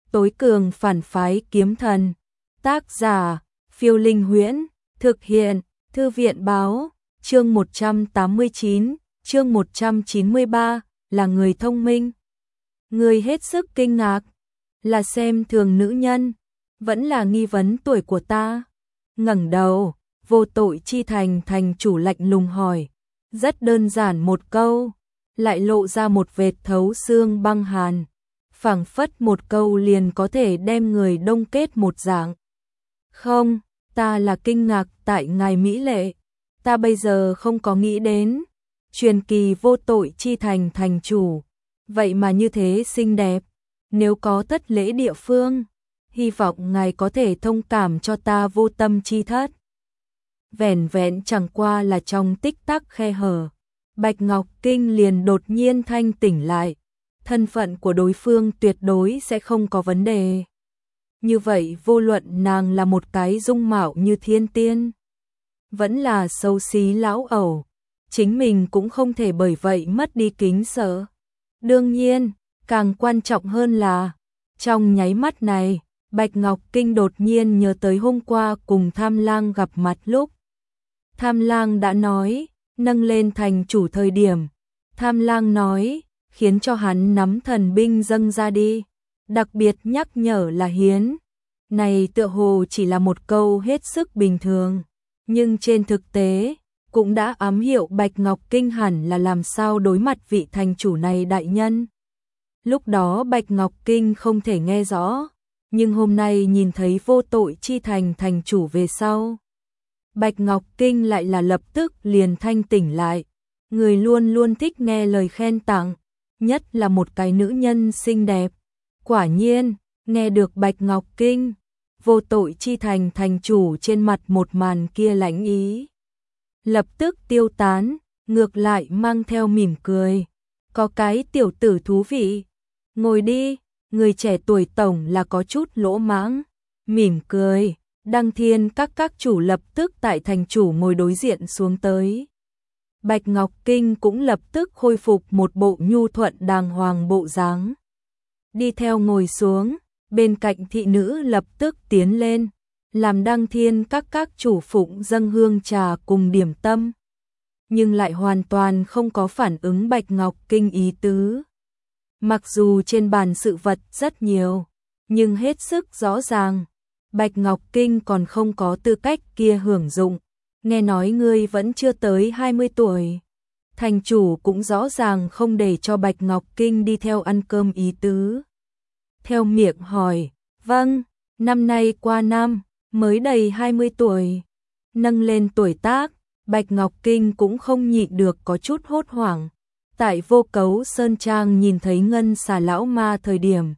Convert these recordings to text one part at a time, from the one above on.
tối cường phản phái kiếm thần. Tác giả, Phiêu Linh Huyễn, thực hiện, Thư viện báo, chương 189, chương 193, là người thông minh. Người hết sức kinh ngạc, là xem thường nữ nhân, vẫn là nghi vấn tuổi của ta. Ngẩng đầu, Vô Tội Chi Thành thành chủ lạnh lùng hỏi, rất đơn giản một câu, lại lộ ra một vệt thấu xương băng hàn, phảng phất một câu liền có thể đem người đông kết một dạng. Không, ta là kinh ngạc tại ngài mỹ lệ, ta bây giờ không có nghĩ đến, truyền kỳ Vô Tội Chi Thành thành chủ, vậy mà như thế xinh đẹp, nếu có thất lễ địa phương, hy vọng ngài có thể thông cảm cho ta vô tâm chi thất. Vẻn vẹn chẳng qua là trong tích tắc khe hở, Bạch Ngọc Kinh liền đột nhiên thanh tỉnh lại, thân phận của đối phương tuyệt đối sẽ không có vấn đề. Như vậy vô luận nàng là một cái dung mạo như thiên tiên, vẫn là xấu xí lão ẩu, chính mình cũng không thể bởi vậy mất đi kính sợ. Đương nhiên, càng quan trọng hơn là, trong nháy mắt này, Bạch Ngọc Kinh đột nhiên nhớ tới hôm qua cùng Tham Lang gặp mặt lúc. Tham Lang đã nói, nâng lên thành chủ thời điểm. Tham Lang nói, khiến cho hắn nắm thần binh dâng ra đi. Đặc biệt nhắc nhở là hiến. Này tựa hồ chỉ là một câu hết sức bình thường. Nhưng trên thực tế, cũng đã ám hiệu Bạch Ngọc Kinh hẳn là làm sao đối mặt vị thành chủ này đại nhân. Lúc đó Bạch Ngọc Kinh không thể nghe rõ, nhưng hôm nay nhìn thấy Vô Tội Chi Thành thành chủ về sau. Bạch Ngọc Kinh lại là lập tức liền thanh tỉnh lại, người luôn luôn thích nghe lời khen tặng, nhất là một cái nữ nhân xinh đẹp. Quả nhiên, nghe được Bạch Ngọc Kinh, Vô Tội Chi Thành thành chủ trên mặt một màn kia lãnh ý lập tức tiêu tán, ngược lại mang theo mỉm cười. Có cái tiểu tử thú vị, ngồi đi, người trẻ tuổi tổng là có chút lỗ mãng. Mỉm cười, Đăng Thiên các chủ lập tức tại thành chủ ngồi đối diện xuống tới. Bạch Ngọc Kinh cũng lập tức khôi phục một bộ nhu thuận đàng hoàng bộ dáng. Đi theo ngồi xuống, bên cạnh thị nữ lập tức tiến lên, làm Đăng Thiên các chủ phụng dâng hương trà cùng điểm tâm. Nhưng lại hoàn toàn không có phản ứng Bạch Ngọc Kinh ý tứ. Mặc dù trên bàn sự vật rất nhiều, nhưng hết sức rõ ràng, Bạch Ngọc Kinh còn không có tư cách kia hưởng dụng. Nghe nói ngươi vẫn chưa tới 20 tuổi. Thành chủ cũng rõ ràng không để cho Bạch Ngọc Kinh đi theo ăn cơm ý tứ. Theo miệng hỏi, vâng, năm nay qua năm, mới đầy 20 tuổi. Nâng lên tuổi tác, Bạch Ngọc Kinh cũng không nhịn được có chút hốt hoảng. Tại Vô Cấu Sơn Trang nhìn thấy Ngân Xà lão ma thời điểm,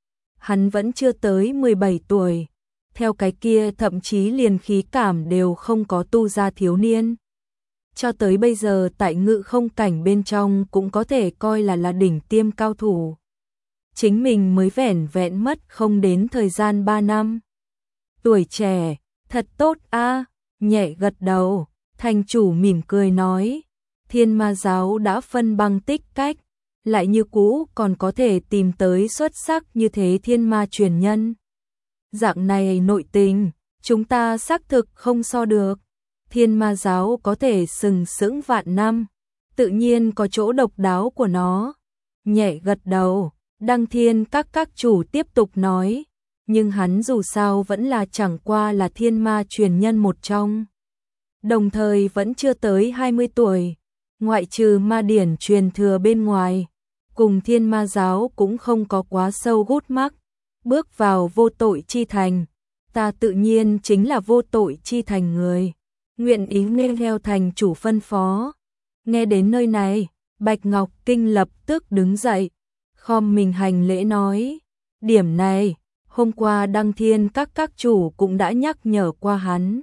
hắn vẫn chưa tới 17 tuổi. Theo cái kia thậm chí liền khí cảm đều không có tu ra thiếu niên. Cho tới bây giờ tại ngự không cảnh bên trong cũng có thể coi là đỉnh tiêm cao thủ. Chính mình mới vẻn vẹn mất không đến thời gian 3 năm. Tuổi trẻ, thật tốt a. Nhẹ gật đầu, thành chủ mỉm cười nói, Thiên Ma giáo đã phân băng tích cách, lại như cũ còn có thể tìm tới xuất sắc như thế thiên ma truyền nhân. Dạng này nội tình, chúng ta xác thực không so được. Thiên Ma giáo có thể sừng sững vạn năm, tự nhiên có chỗ độc đáo của nó. Nhẹ gật đầu, Đăng Thiên các chủ tiếp tục nói, nhưng hắn dù sao vẫn là chẳng qua là thiên ma truyền nhân một trong. Đồng thời vẫn chưa tới 20 tuổi, ngoại trừ ma điển truyền thừa bên ngoài, cùng Thiên Ma giáo cũng không có quá sâu gút mắc. Bước vào Vô Tội Chi Thành, ta tự nhiên chính là Vô Tội Chi Thành người, nguyện ý nghe theo thành chủ phân phó. Nghe đến nơi này, Bạch Ngọc Kinh lập tức đứng dậy, khom mình hành lễ nói, điểm này, hôm qua Đăng Thiên các chủ cũng đã nhắc nhở qua hắn.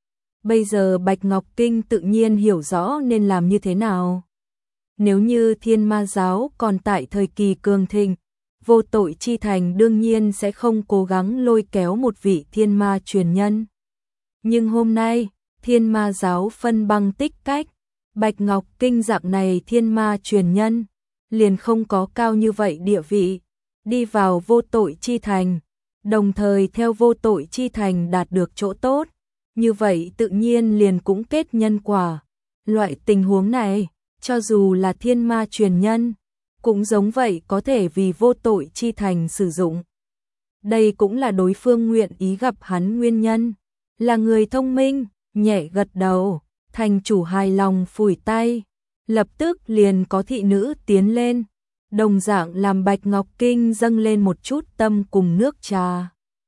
Bây giờ Bạch Ngọc Kinh tự nhiên hiểu rõ nên làm như thế nào. Nếu như Thiên Ma giáo còn tại thời kỳ cường thịnh, Vô Tội Chi Thành đương nhiên sẽ không cố gắng lôi kéo một vị thiên ma truyền nhân. Nhưng hôm nay, Thiên Ma giáo phân băng tích cách, Bạch Ngọc Kinh dạng này thiên ma truyền nhân, liền không có cao như vậy địa vị. đi vào vô tội chi thành, đồng thời theo vô tội chi thành đạt được chỗ tốt, như vậy tự nhiên liền cũng kết nhân quả. Loại tình huống này, cho dù là thiên ma truyền nhân, cũng giống vậy có thể vì vô tội chi thành sử dụng. Đây cũng là đối phương nguyện ý gặp hắn nguyên nhân, là người thông minh, nhẹ gật đầu, thành chủ hài lòng phủi tay, lập tức liền có thị nữ tiến lên, đồng dạng làm Bạch Ngọc Kinh dâng lên một chút tâm cùng nước trà.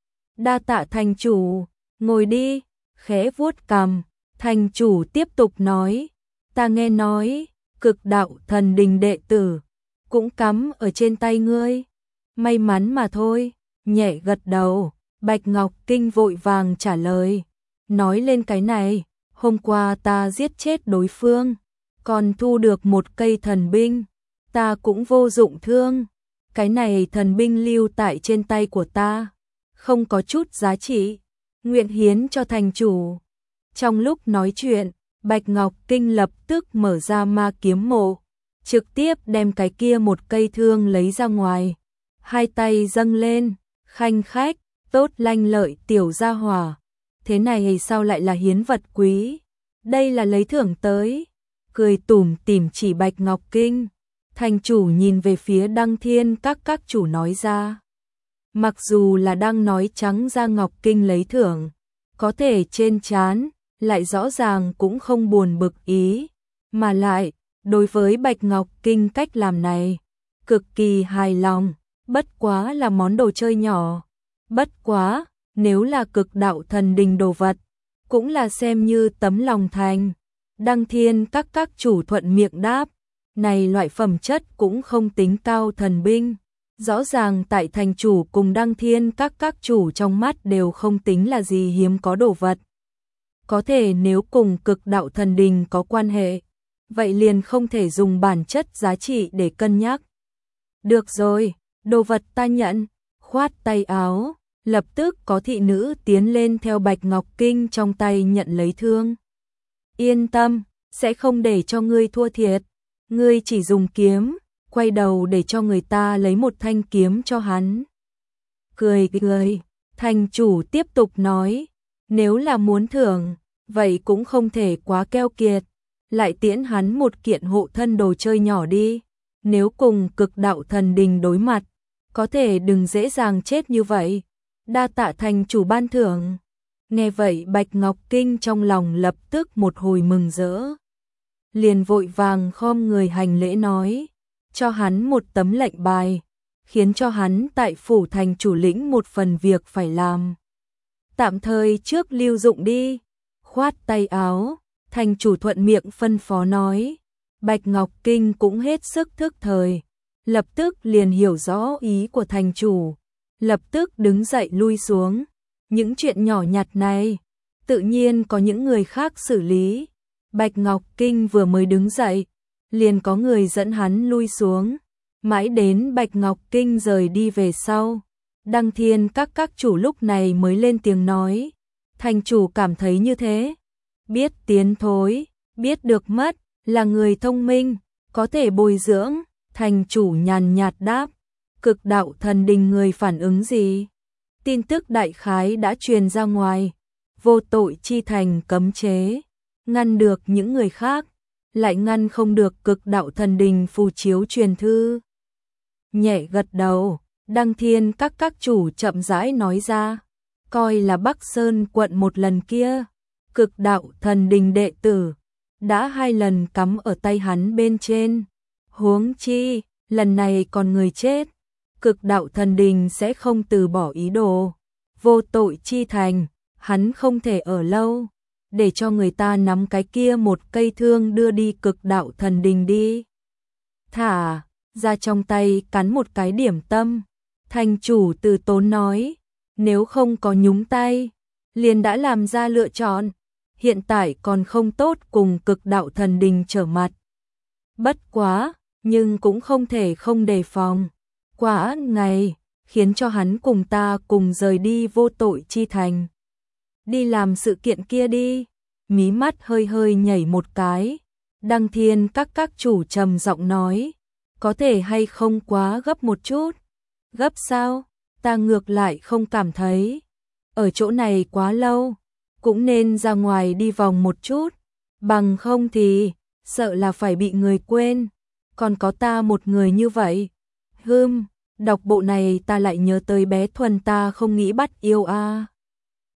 Đa tạ thành chủ, ngồi đi, khẽ vuốt cằm, thành chủ tiếp tục nói, ta nghe nói, Cực Đạo Thần Đình đệ tử cũng cắm ở trên tay ngươi, may mắn mà thôi, nhẹ gật đầu, Bạch Ngọc Kinh vội vàng trả lời, nói lên cái này, hôm qua ta giết chết đối phương, còn thu được một cây thần binh, ta cũng vô dụng thương, cái này thần binh lưu tại trên tay của ta, không có chút giá trị, nguyện hiến cho thành chủ. Trong lúc nói chuyện, Bạch Ngọc Kinh lập tức mở ra ma kiếm mộ, trực tiếp đem cái kia một cây thương lấy ra ngoài, hai tay dâng lên, khanh khách, tốt lanh lợi tiểu gia hỏa, thế này sao lại là hiến vật quý, đây là lấy thưởng tới, cười tủm tỉm chỉ Bạch Ngọc Kinh, thành chủ nhìn về phía Đăng Thiên các chủ nói ra. Mặc dù là đang nói trắng ra Ngọc Kinh lấy thưởng, có thể trên trán lại rõ ràng cũng không buồn bực ý, mà lại, đối với Bạch Ngọc Kinh cách làm này, cực kỳ hài lòng, bất quá là món đồ chơi nhỏ, bất quá, nếu là Cực Đạo Thần Đình đồ vật, cũng là xem như tấm lòng thành. Đăng Thiên các chủ thuận miệng đáp, này loại phẩm chất cũng không tính cao thần binh, rõ ràng tại thành chủ cùng Đăng Thiên các chủ trong mắt đều không tính là gì hiếm có đồ vật. Có thể nếu cùng Cực Đạo Thần Đình có quan hệ, vậy liền không thể dùng bản chất giá trị để cân nhắc. Được rồi, đồ vật ta nhận, khoát tay áo, lập tức có thị nữ tiến lên theo Bạch Ngọc Kinh trong tay nhận lấy thương. Yên tâm, sẽ không để cho ngươi thua thiệt, ngươi chỉ dùng kiếm, quay đầu để cho người ta lấy một thanh kiếm cho hắn. Cười, thành chủ tiếp tục nói, nếu là muốn thưởng, vậy cũng không thể quá keo kiệt, lại tiễn hắn một kiện hộ thân đồ chơi nhỏ đi, nếu cùng Cực Đạo Thần Đình đối mặt, có thể đừng dễ dàng chết như vậy, đa tạ thành chủ ban thưởng. Nghe vậy Bạch Ngọc Kinh trong lòng lập tức một hồi mừng rỡ, liền vội vàng khom người hành lễ nói, cho hắn một tấm lệnh bài, khiến cho hắn tại phủ thành chủ lĩnh một phần việc phải làm. Tạm thời trước lưu dụng đi, khoát tay áo, thành chủ thuận miệng phân phó nói, Bạch Ngọc Kinh cũng hết sức thức thời, lập tức liền hiểu rõ ý của thành chủ, lập tức đứng dậy lui xuống. Những chuyện nhỏ nhặt này, tự nhiên có những người khác xử lý. Bạch Ngọc Kinh vừa mới đứng dậy, liền có người dẫn hắn lui xuống. Mãi đến Bạch Ngọc Kinh rời đi về sau, Đăng Thiên các chủ lúc này mới lên tiếng nói, thành chủ cảm thấy như thế, biết tiến thối, biết được mất, là người thông minh, có thể bồi dưỡng. Thành chủ nhàn nhạt đáp, Cực Đạo Thần Đình người phản ứng gì? Tin tức đại khái đã truyền ra ngoài, vô tội chi thành cấm chế, ngăn được những người khác, lại ngăn không được Cực Đạo Thần Đình phù chiếu truyền thư. Nhẹ gật đầu, Đăng Thiên các chủ chậm rãi nói ra, coi là Bắc Sơn quận một lần kia, Cực Đạo Thần Đình đệ tử, đã 2 lần cắm ở tay hắn bên trên, huống chi, lần này còn người chết. Cực Đạo Thần Đình sẽ không từ bỏ ý đồ, vô tội chi thành, hắn không thể ở lâu, để cho người ta nắm cái kia một cây thương đưa đi Cực Đạo Thần Đình đi. Thả ra trong tay cắn một cái điểm tâm, thành chủ từ tốn nói, nếu không có nhúng tay, liền đã làm ra lựa chọn, hiện tại còn không tốt cùng Cực Đạo Thần Đình trở mặt. Bất quá, nhưng cũng không thể không đề phòng. Quả ngày, khiến cho hắn cùng ta cùng rời đi vô tội chi thành. Đi làm sự kiện kia đi, mí mắt hơi hơi nhảy một cái. Đăng Thiên các chủ trầm giọng nói, có thể hay không quá gấp một chút. Gấp sao? Ta ngược lại không cảm thấy. Ở chỗ này quá lâu, cũng nên ra ngoài đi vòng một chút, bằng không thì sợ là phải bị người quên, còn có ta một người như vậy. Đọc bộ này ta lại nhớ tới bé Thuần ta không nghĩ bắt yêu a.